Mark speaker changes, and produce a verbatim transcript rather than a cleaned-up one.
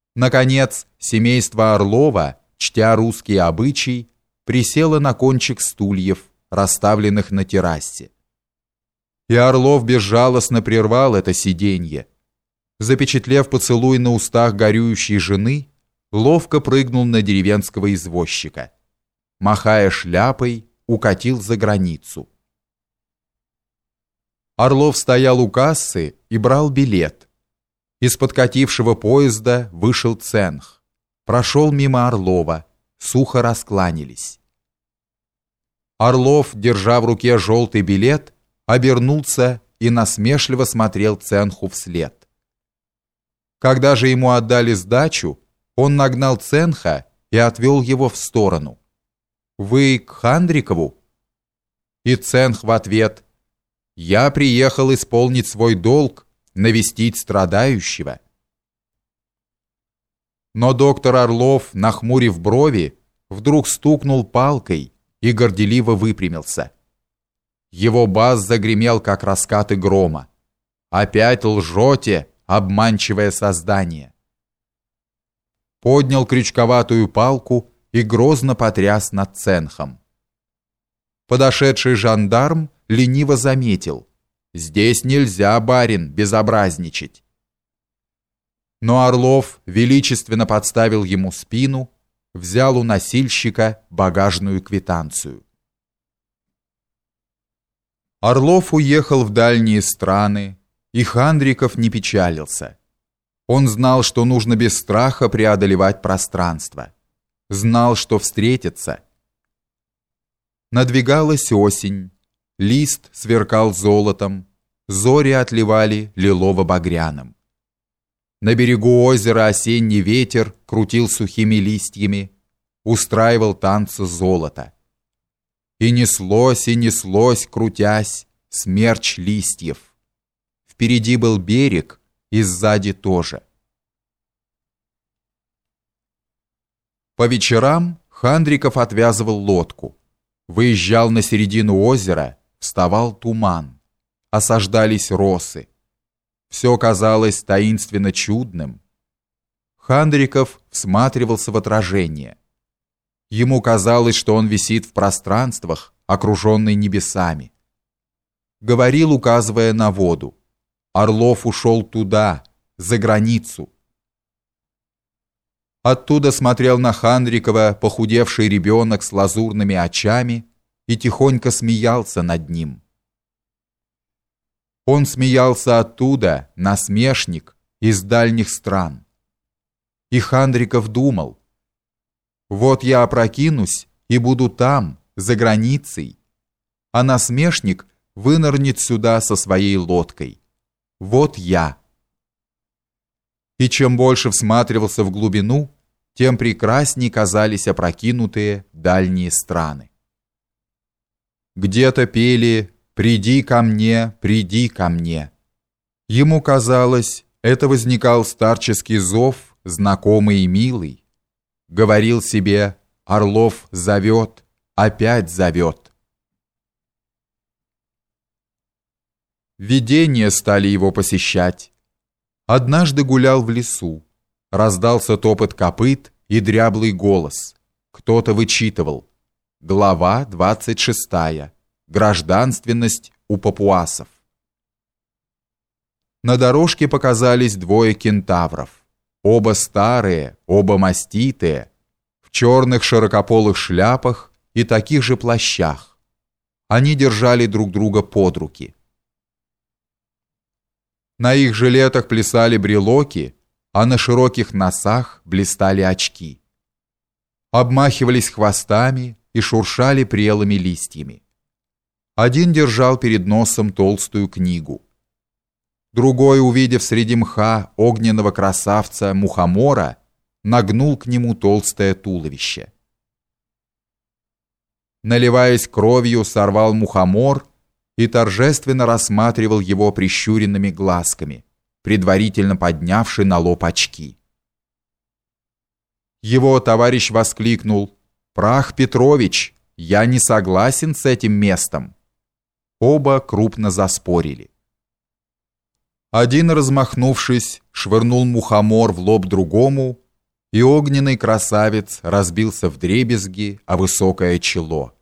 Speaker 1: Наконец, семейство Орлова, чтя русский обычай, присело на кончик стульев, расставленных на террасе. И Орлов безжалостно прервал это сиденье. Запечатлев поцелуй на устах горюющей жены, ловко прыгнул на деревенского извозчика. Махая шляпой, укатил за границу. Орлов стоял у кассы и брал билет. Из подкатившего поезда вышел Ценх. Прошел мимо Орлова, сухо раскланялись. Орлов, держа в руке желтый билет, обернулся и насмешливо смотрел Ценху вслед. Когда же ему отдали сдачу, он нагнал Ценха и отвел его в сторону. «Вы к Хандрикову?» И Ценх в ответ: «Я приехал исполнить свой долг, навестить страдающего». Но доктор Орлов, нахмурив брови, вдруг стукнул палкой и горделиво выпрямился. Его бас загремел, как раскаты грома. «Опять лжете, обманчивое создание!» Поднял крючковатую палку и грозно потряс над Ценхом. Подошедший жандарм лениво заметил: «Здесь нельзя, барин, безобразничать». Но Орлов величественно подставил ему спину, взял у носильщика багажную квитанцию. Орлов уехал в дальние страны, и Хандриков не печалился. Он знал, что нужно без страха преодолевать пространство. Знал, что встретится. Надвигалась осень, лист сверкал золотом, зори отливали лилово-багряным. На берегу озера осенний ветер крутил сухими листьями, устраивал танцы золота. И неслось, и неслось, крутясь, смерч листьев. Впереди был берег, и сзади тоже. По вечерам Хандриков отвязывал лодку. Выезжал на середину озера, вставал туман. Осаждались росы. Все казалось таинственно чудным. Хандриков всматривался в отражение. Ему казалось, что он висит в пространствах, окруженный небесами. Говорил, указывая на воду: Орлов ушел туда, за границу. Оттуда смотрел на Хандрикова похудевший ребенок с лазурными очами и тихонько смеялся над ним. Он смеялся оттуда, насмешник, из дальних стран. И Хандриков думал: вот я опрокинусь и буду там, за границей, а насмешник вынырнет сюда со своей лодкой. Вот я. И чем больше всматривался в глубину, тем прекрасней казались опрокинутые дальние страны. Где-то пели: «Приди ко мне, приди ко мне». Ему казалось, это возникал старческий зов, знакомый и милый. Говорил себе: Орлов зовет, опять зовет. Видения стали его посещать. Однажды гулял в лесу. Раздался топот копыт и дряблый голос. Кто-то вычитывал. Глава двадцать шестая. Гражданственность у папуасов. На дорожке показались двое кентавров. Оба старые, оба маститые, в черных широкополых шляпах и таких же плащах. Они держали друг друга под руки. На их жилетах плясали брелоки, а на широких носах блистали очки. Обмахивались хвостами и шуршали прелыми листьями. Один держал перед носом толстую книгу. Другой, увидев среди мха огненного красавца мухомора, нагнул к нему толстое туловище. Наливаясь кровью, сорвал мухомор и торжественно рассматривал его прищуренными глазками, предварительно поднявши на лоб очки. Его товарищ воскликнул: «Прах Петрович, я не согласен с этим местом». Оба крупно заспорили. Один, размахнувшись, швырнул мухомор в лоб другому, и огненный красавец разбился вдребезги о высокое чело.